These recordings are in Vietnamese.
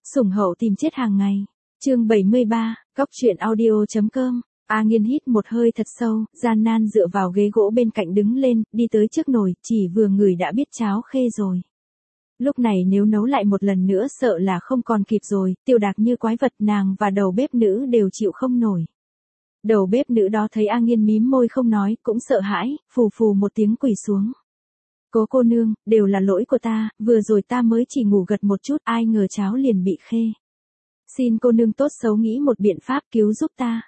Sủng hậu tìm chết hàng ngày. Chương 73, Góc truyện audio.com. A Nghiên hít một hơi thật sâu, gian nan dựa vào ghế gỗ bên cạnh đứng lên, đi tới trước nồi, chỉ vừa ngửi đã biết cháo khê rồi. Lúc này nếu nấu lại một lần nữa sợ là không còn kịp rồi, Tiêu Đạc như quái vật, nàng và đầu bếp nữ đều chịu không nổi. Đầu bếp nữ đó thấy A Nghiên mím môi không nói, cũng sợ hãi, phù phù một tiếng quỳ xuống. Cô nương, đều là lỗi của ta, vừa rồi ta mới chỉ ngủ gật một chút, ai ngờ cháo liền bị khê. Xin cô nương tốt xấu nghĩ một biện pháp cứu giúp ta.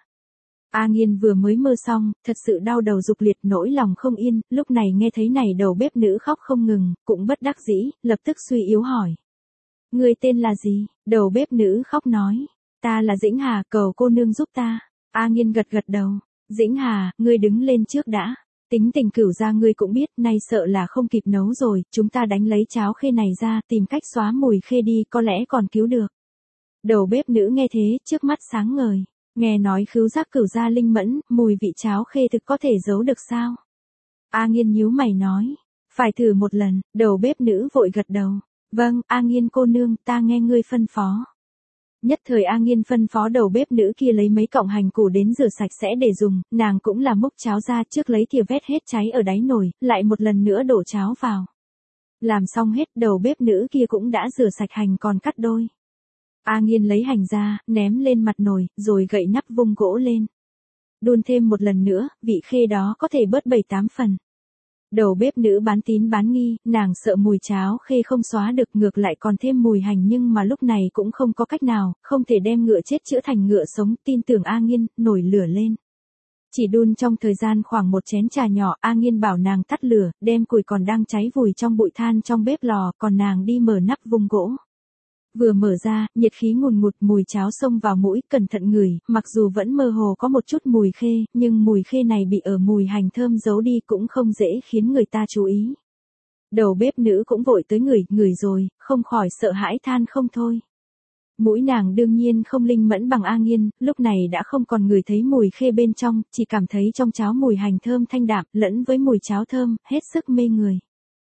A Nghiên vừa mới mơ xong, thật sự đau đầu dục liệt, nỗi lòng không yên, lúc này nghe thấy này đầu bếp nữ khóc không ngừng, cũng bất đắc dĩ, lập tức suy yếu hỏi. Người tên là gì? Đầu bếp nữ khóc nói. Ta là Dĩnh Hà, cầu cô nương giúp ta. A Nghiên gật gật đầu. Dĩnh Hà, ngươi đứng lên trước đã. Tính tình Cửu gia ngươi cũng biết, nay sợ là không kịp nấu rồi, chúng ta đánh lấy cháo khê này ra, tìm cách xóa mùi khê đi, có lẽ còn cứu được. Đầu bếp nữ nghe thế, trước mắt sáng ngời. Nghe nói khứu giác Cửu gia linh mẫn, mùi vị cháo khê thực có thể giấu được sao? A Nghiên nhíu mày nói. Phải thử một lần, đầu bếp nữ vội gật đầu. Vâng, A Nghiên cô nương, ta nghe ngươi phân phó. Nhất thời A Nghiên phân phó đầu bếp nữ kia lấy mấy cọng hành củ đến rửa sạch sẽ để dùng, nàng cũng là múc cháo ra, trước lấy thìa vét hết cháy ở đáy nồi, lại một lần nữa đổ cháo vào. Làm xong hết, đầu bếp nữ kia cũng đã rửa sạch hành còn cắt đôi. A Nghiên lấy hành ra, ném lên mặt nồi, rồi gậy nắp vung gỗ lên. Đun thêm một lần nữa, vị khê đó có thể bớt 7-8 phần. Đầu bếp nữ bán tín bán nghi, nàng sợ mùi cháo khê không xóa được, ngược lại còn thêm mùi hành, nhưng mà lúc này cũng không có cách nào, không thể đem ngựa chết chữa thành ngựa sống, tin tưởng A Nghiên, nổi lửa lên. Chỉ đun trong thời gian khoảng một chén trà nhỏ, A Nghiên bảo nàng tắt lửa, đem củi còn đang cháy vùi trong bụi than trong bếp lò, còn nàng đi mở nắp vung gỗ. Vừa mở ra, nhiệt khí ngùn ngụt, mùi cháo xông vào mũi, cẩn thận ngửi, mặc dù vẫn mơ hồ có một chút mùi khê, nhưng mùi khê này bị ở mùi hành thơm giấu đi cũng không dễ khiến người ta chú ý. Đầu bếp nữ cũng vội tới ngửi rồi, không khỏi sợ hãi than không thôi. Mũi nàng đương nhiên không linh mẫn bằng A Nghiên, lúc này đã không còn ngửi thấy mùi khê bên trong, chỉ cảm thấy trong cháo mùi hành thơm thanh đạm, lẫn với mùi cháo thơm, hết sức mê người.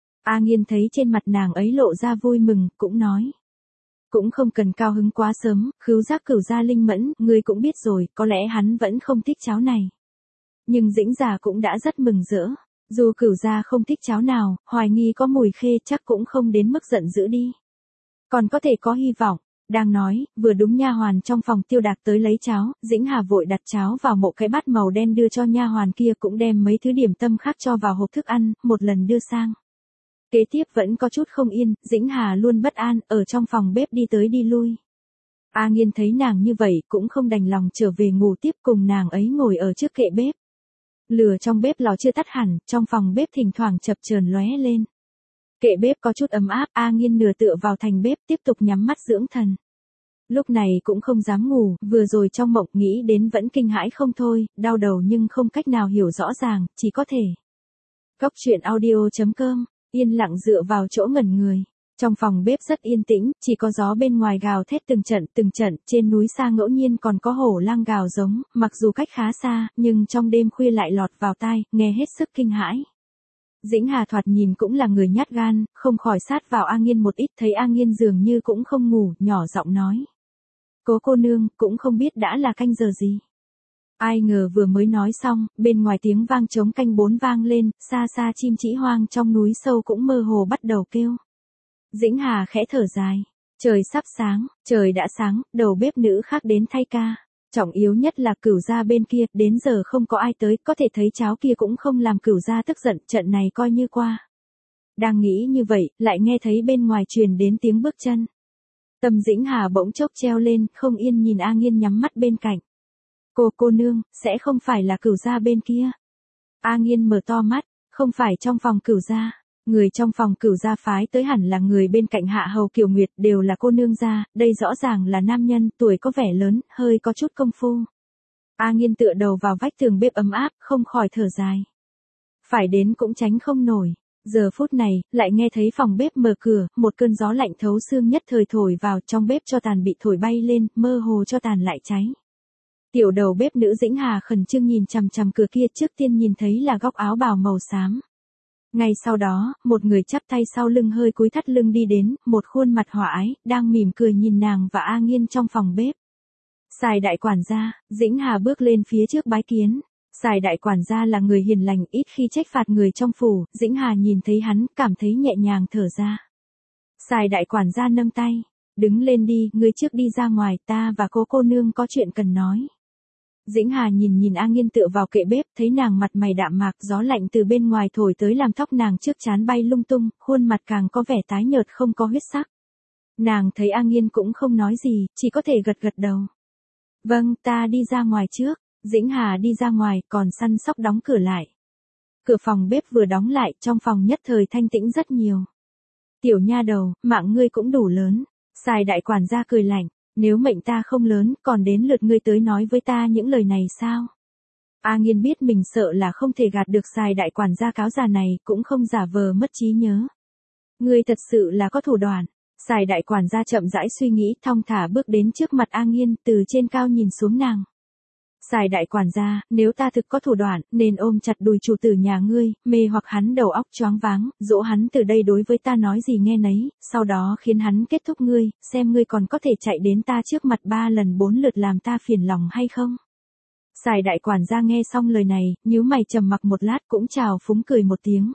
A Nghiên thấy trên mặt nàng ấy lộ ra vui mừng, cũng nói. Cũng không cần cao hứng quá sớm, khứu giác Cửu gia linh mẫn, ngươi cũng biết rồi, có lẽ hắn vẫn không thích cháo này. Nhưng Dĩnh già cũng đã rất mừng rỡ. Dù Cửu gia không thích cháo nào, hoài nghi có mùi khê chắc cũng không đến mức giận dữ đi. Còn có thể có hy vọng. Đang nói, vừa đúng nha hoàn trong phòng Tiêu Đạc tới lấy cháo, Dĩnh Hà vội đặt cháo vào một cái bát màu đen đưa cho nha hoàn kia, cũng đem mấy thứ điểm tâm khác cho vào hộp thức ăn, một lần đưa sang. Kế tiếp vẫn có chút không yên, Dĩnh Hà luôn bất an, ở trong phòng bếp đi tới đi lui. A Nghiên thấy nàng như vậy, cũng không đành lòng trở về ngủ tiếp, cùng nàng ấy ngồi ở trước kệ bếp. Lửa trong bếp lò chưa tắt hẳn, trong phòng bếp thỉnh thoảng chập chờn lóe lên. Kệ bếp có chút ấm áp, A Nghiên nửa tựa vào thành bếp, tiếp tục nhắm mắt dưỡng thần. Lúc này cũng không dám ngủ, vừa rồi trong mộng nghĩ đến vẫn kinh hãi không thôi, đau đầu nhưng không cách nào hiểu rõ ràng, chỉ có thể. Góc truyện audio.com. Yên lặng dựa vào chỗ ngẩn người. Trong phòng bếp rất yên tĩnh, chỉ có gió bên ngoài gào thét từng trận, trên núi xa ngẫu nhiên còn có hổ lang gào giống, mặc dù cách khá xa, nhưng trong đêm khuya lại lọt vào tai, nghe hết sức kinh hãi. Dĩnh Hà thoạt nhìn cũng là người nhát gan, không khỏi sát vào A Nghiên một ít, thấy A Nghiên dường như cũng không ngủ, nhỏ giọng nói. Cô nương, cũng không biết đã là canh giờ gì. Ai ngờ vừa mới nói xong, bên ngoài tiếng vang trống canh 4 vang lên, xa xa chim trĩ hoang trong núi sâu cũng mơ hồ bắt đầu kêu. Dĩnh Hà khẽ thở dài. Trời sắp sáng, trời đã sáng, đầu bếp nữ khác đến thay ca. Trọng yếu nhất là Cửu gia bên kia, đến giờ không có ai tới, có thể thấy cháo kia cũng không làm Cửu gia tức giận, trận này coi như qua. Đang nghĩ như vậy, lại nghe thấy bên ngoài truyền đến tiếng bước chân. Tâm Dĩnh Hà bỗng chốc treo lên, không yên nhìn A Nghiên nhắm mắt bên cạnh. Cô nương, sẽ không phải là Cửu gia bên kia. A Nghiên mở to mắt, không phải trong phòng Cửu gia. Người trong phòng Cửu gia phái tới hẳn là người bên cạnh Hạ hầu Kiều Nguyệt, đều là cô nương gia, đây rõ ràng là nam nhân, tuổi có vẻ lớn, hơi có chút công phu. A Nghiên tựa đầu vào vách tường bếp ấm áp, không khỏi thở dài. Phải đến cũng tránh không nổi. Giờ phút này, lại nghe thấy phòng bếp mở cửa, một cơn gió lạnh thấu xương nhất thời thổi vào, trong bếp cho tàn bị thổi bay lên, mơ hồ cho tàn lại cháy. Tiểu đầu bếp nữ Dĩnh Hà khẩn trương nhìn chằm chằm cửa kia, trước tiên nhìn thấy là góc áo bào màu xám. Ngay sau đó, một người chắp tay sau lưng hơi cúi thắt lưng đi đến, một khuôn mặt hòa ái, đang mỉm cười nhìn nàng và A Nghiên trong phòng bếp. Sài đại quản gia, Dĩnh Hà bước lên phía trước bái kiến. Sài đại quản gia là người hiền lành, ít khi trách phạt người trong phủ, Dĩnh Hà nhìn thấy hắn, cảm thấy nhẹ nhàng thở ra. Sài đại quản gia nâng tay, đứng lên đi, ngươi trước đi ra ngoài, ta và cô nương có chuyện cần nói. Dĩnh Hà nhìn A Nghiên tựa vào kệ bếp, thấy nàng mặt mày đạm mạc, gió lạnh từ bên ngoài thổi tới làm tóc nàng trước trán bay lung tung, khuôn mặt càng có vẻ tái nhợt không có huyết sắc. Nàng thấy A Nghiên cũng không nói gì, chỉ có thể gật gật đầu. Vâng, ta đi ra ngoài trước. Dĩnh Hà đi ra ngoài, còn săn sóc đóng cửa lại. Cửa phòng bếp vừa đóng lại, trong phòng nhất thời thanh tĩnh rất nhiều. Tiểu nha đầu, mạng ngươi cũng đủ lớn. Sài đại quản gia cười lạnh, nếu mệnh ta không lớn, còn đến lượt ngươi tới nói với ta những lời này sao? A Nghiên biết mình sợ là không thể gạt được Sài đại quản gia cáo già này, cũng không giả vờ mất trí nhớ. Ngươi thật sự là có thủ đoạn. Sài đại quản gia chậm rãi suy nghĩ, thong thả bước đến trước mặt A Nghiên, từ trên cao nhìn xuống nàng. Sài đại quản gia, nếu ta thực có thủ đoạn, nên ôm chặt đùi chủ tử nhà ngươi, mê hoặc hắn đầu óc choáng váng, dỗ hắn từ đây đối với ta nói gì nghe nấy, sau đó khiến hắn kết thúc ngươi, xem ngươi còn có thể chạy đến ta trước mặt 3 lần 4 lượt làm ta phiền lòng hay không. Sài đại quản gia nghe xong lời này, nhíu mày trầm mặc một lát cũng chào phúng cười một tiếng.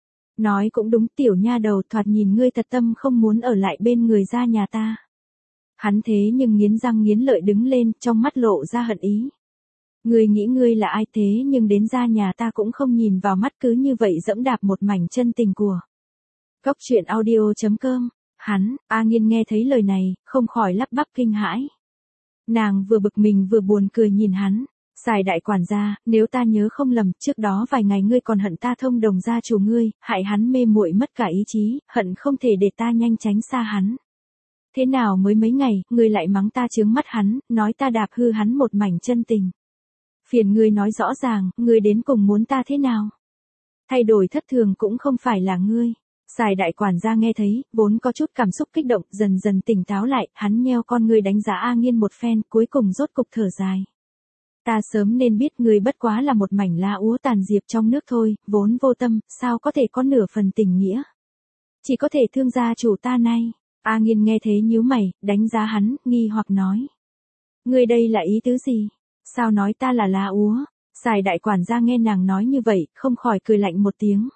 Nói cũng đúng, tiểu nha đầu, thoạt nhìn ngươi thật tâm không muốn ở lại bên người gia nhà ta. Hắn thế nhưng nghiến răng nghiến lợi đứng lên, trong mắt lộ ra hận ý. Ngươi nghĩ ngươi là ai thế nhưng đến gia nhà ta cũng không nhìn vào mắt, cứ như vậy dẫm đạp một mảnh chân tình của. Góc truyện audio.com. Hắn, A Nghiên nghe thấy lời này, không khỏi lắp bắp kinh hãi. Nàng vừa bực mình vừa buồn cười nhìn hắn. Sài đại quản gia, nếu ta nhớ không lầm, trước đó vài ngày ngươi còn hận ta thông đồng gia chủ ngươi, hại hắn mê muội mất cả ý chí, hận không thể để ta nhanh tránh xa hắn. Thế nào mới mấy ngày, ngươi lại mắng ta chướng mắt hắn, nói ta đạp hư hắn một mảnh chân tình. Phiền ngươi nói rõ ràng, ngươi đến cùng muốn ta thế nào? Thay đổi thất thường cũng không phải là ngươi. Sài đại quản gia nghe thấy, vốn có chút cảm xúc kích động, dần dần tỉnh táo lại, hắn nheo con ngươi đánh giá A Nghiên một phen, cuối cùng rốt cục thở dài. Ta sớm nên biết ngươi bất quá là một mảnh lá úa tàn diệp trong nước thôi, vốn vô tâm, sao có thể có nửa phần tình nghĩa. Chỉ có thể thương gia chủ ta nay. A Nghiên nghe thế nhíu mày, đánh giá hắn, nghi hoặc nói. Ngươi đây là ý tứ gì? Sao nói ta là lá úa? Sài đại quản gia nghe nàng nói như vậy, không khỏi cười lạnh một tiếng.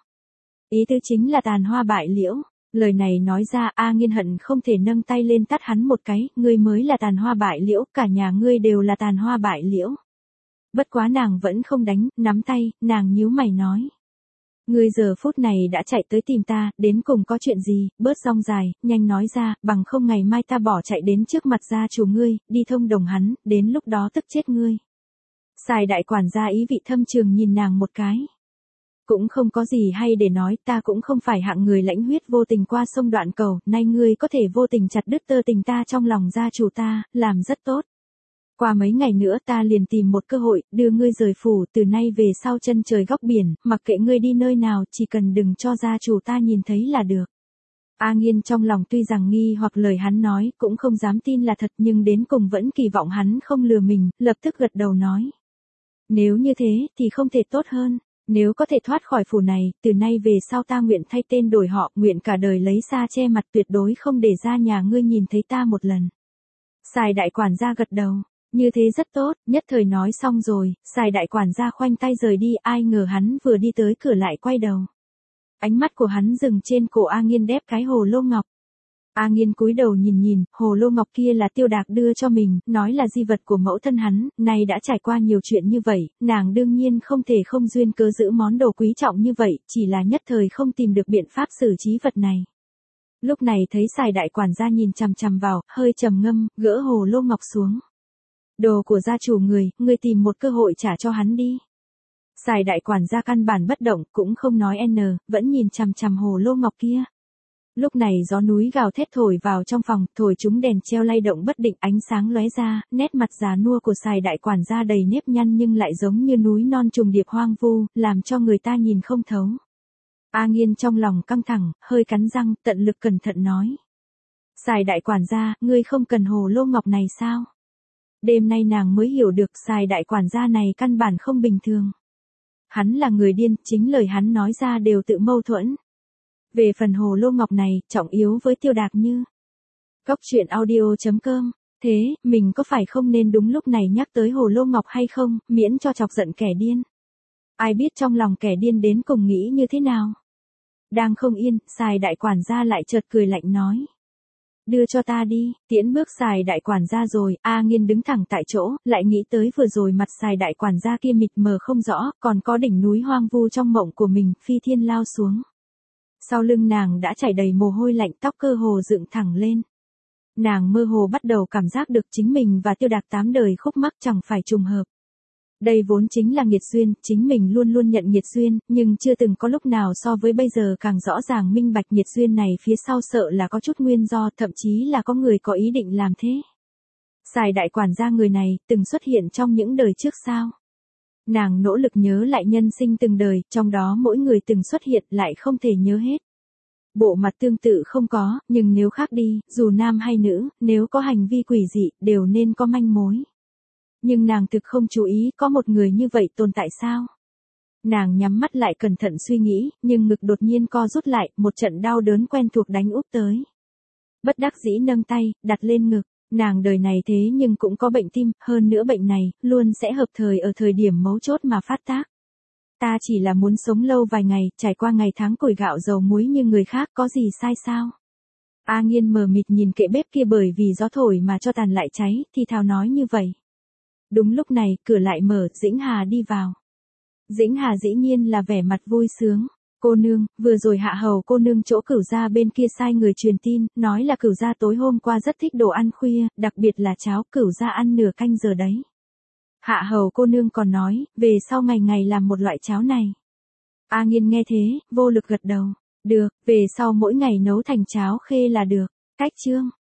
Ý tứ chính là tàn hoa bại liễu. Lời này nói ra, A Nghiên hận không thể nâng tay lên tát hắn một cái, ngươi mới là tàn hoa bại liễu, cả nhà ngươi đều là tàn hoa bại liễu. Bất quá nàng vẫn không đánh, nắm tay, nàng nhíu mày nói. Ngươi giờ phút này đã chạy tới tìm ta, đến cùng có chuyện gì, bớt rong dài, nhanh nói ra, bằng không ngày mai ta bỏ chạy đến trước mặt gia chủ ngươi, đi thông đồng hắn, đến lúc đó tức chết ngươi. Sài đại quản gia ý vị thâm trường nhìn nàng một cái. Cũng không có gì hay để nói, ta cũng không phải hạng người lãnh huyết vô tình qua sông đoạn cầu, nay ngươi có thể vô tình chặt đứt tơ tình ta trong lòng gia chủ ta, làm rất tốt. Qua mấy ngày nữa ta liền tìm một cơ hội, đưa ngươi rời phủ, từ nay về sau chân trời góc biển, mặc kệ ngươi đi nơi nào, chỉ cần đừng cho gia chủ ta nhìn thấy là được. A Nghiên trong lòng tuy rằng nghi hoặc lời hắn nói, cũng không dám tin là thật, nhưng đến cùng vẫn kỳ vọng hắn không lừa mình, lập tức gật đầu nói. Nếu như thế, thì không thể tốt hơn. Nếu có thể thoát khỏi phủ này, từ nay về sau ta nguyện thay tên đổi họ, nguyện cả đời lấy xa che mặt, tuyệt đối không để ra nhà ngươi nhìn thấy ta một lần. Sài đại quản gia gật đầu. Như thế rất tốt, nhất thời nói xong rồi, Sài đại quản gia khoanh tay rời đi, ai ngờ hắn vừa đi tới cửa lại quay đầu. Ánh mắt của hắn dừng trên cổ A Nghiên đép cái hồ lô ngọc. A Nghiên cúi đầu nhìn, hồ lô ngọc kia là Tiêu Đạc đưa cho mình, nói là di vật của mẫu thân hắn, nay đã trải qua nhiều chuyện như vậy, nàng đương nhiên không thể không duyên cớ giữ món đồ quý trọng như vậy, chỉ là nhất thời không tìm được biện pháp xử trí vật này. Lúc này thấy Sài đại quản gia nhìn chằm chằm vào, hơi trầm ngâm, gỡ hồ lô ngọc xuống. Đồ của gia chủ ngươi tìm một cơ hội trả cho hắn đi. Sài đại quản gia căn bản bất động, cũng không nói vẫn nhìn chằm chằm hồ lô ngọc kia. Lúc này gió núi gào thét thổi vào trong phòng, thổi chúng đèn treo lay động bất định, ánh sáng lóe ra, nét mặt già nua của Sài đại quản gia đầy nếp nhăn nhưng lại giống như núi non trùng điệp hoang vu, làm cho người ta nhìn không thấu. A Nghiên trong lòng căng thẳng, hơi cắn răng, tận lực cẩn thận nói. Sài đại quản gia, ngươi không cần hồ lô ngọc này sao? Đêm nay nàng mới hiểu được Sài đại quản gia này căn bản không bình thường. Hắn là người điên, chính lời hắn nói ra đều tự mâu thuẫn. Về phần hồ lô ngọc này, trọng yếu với Tiêu Đạc Như. Cốc truyện audio.com. Thế, mình có phải không nên đúng lúc này nhắc tới hồ lô ngọc hay không, miễn cho chọc giận kẻ điên. Ai biết trong lòng kẻ điên đến cùng nghĩ như thế nào. Đang không yên, Sài đại quản gia lại chợt cười lạnh nói. Đưa cho ta đi, tiễn bước Sài đại quản gia rồi, A Nghiên đứng thẳng tại chỗ, lại nghĩ tới vừa rồi mặt Sài đại quản gia kia mịt mờ không rõ, còn có đỉnh núi hoang vu trong mộng của mình, phi thiên lao xuống. Sau lưng nàng đã chảy đầy mồ hôi lạnh, tóc cơ hồ dựng thẳng lên. Nàng mơ hồ bắt đầu cảm giác được chính mình và Tiêu Đạc 8 đời khúc mắc chẳng phải trùng hợp. Đây vốn chính là nghiệt duyên, chính mình luôn luôn nhận nghiệt duyên, nhưng chưa từng có lúc nào so với bây giờ càng rõ ràng minh bạch nghiệt duyên này phía sau sợ là có chút nguyên do, thậm chí là có người có ý định làm thế. Sài đại quản gia người này, từng xuất hiện trong những đời trước sao? Nàng nỗ lực nhớ lại nhân sinh từng đời, trong đó mỗi người từng xuất hiện lại không thể nhớ hết. Bộ mặt tương tự không có, nhưng nếu khác đi, dù nam hay nữ, nếu có hành vi quỷ dị, đều nên có manh mối. Nhưng nàng thực không chú ý có một người như vậy tồn tại sao? Nàng nhắm mắt lại cẩn thận suy nghĩ, nhưng ngực đột nhiên co rút lại, một trận đau đớn quen thuộc đánh úp tới. Bất đắc dĩ nâng tay, đặt lên ngực, nàng đời này thế nhưng cũng có bệnh tim, hơn nữa bệnh này, luôn sẽ hợp thời ở thời điểm mấu chốt mà phát tác. Ta chỉ là muốn sống lâu vài ngày, trải qua ngày tháng củi gạo dầu muối như người khác có gì sai sao? A Nghiên mờ mịt nhìn kệ bếp kia bởi vì gió thổi mà cho tàn lại cháy, thì thào nói như vậy. Đúng lúc này, cửa lại mở, Dĩnh Hà đi vào. Dĩnh Hà dĩ nhiên là vẻ mặt vui sướng. Cô nương, vừa rồi Hạ hầu cô nương chỗ Cửu gia bên kia sai người truyền tin, nói là Cửu gia tối hôm qua rất thích đồ ăn khuya, đặc biệt là cháo Cửu gia ăn nửa canh giờ đấy. Hạ hầu cô nương còn nói, về sau ngày ngày làm một loại cháo này. A Nghiên nghe thế, vô lực gật đầu. Được, về sau mỗi ngày nấu thành cháo khê là được. Cách chương.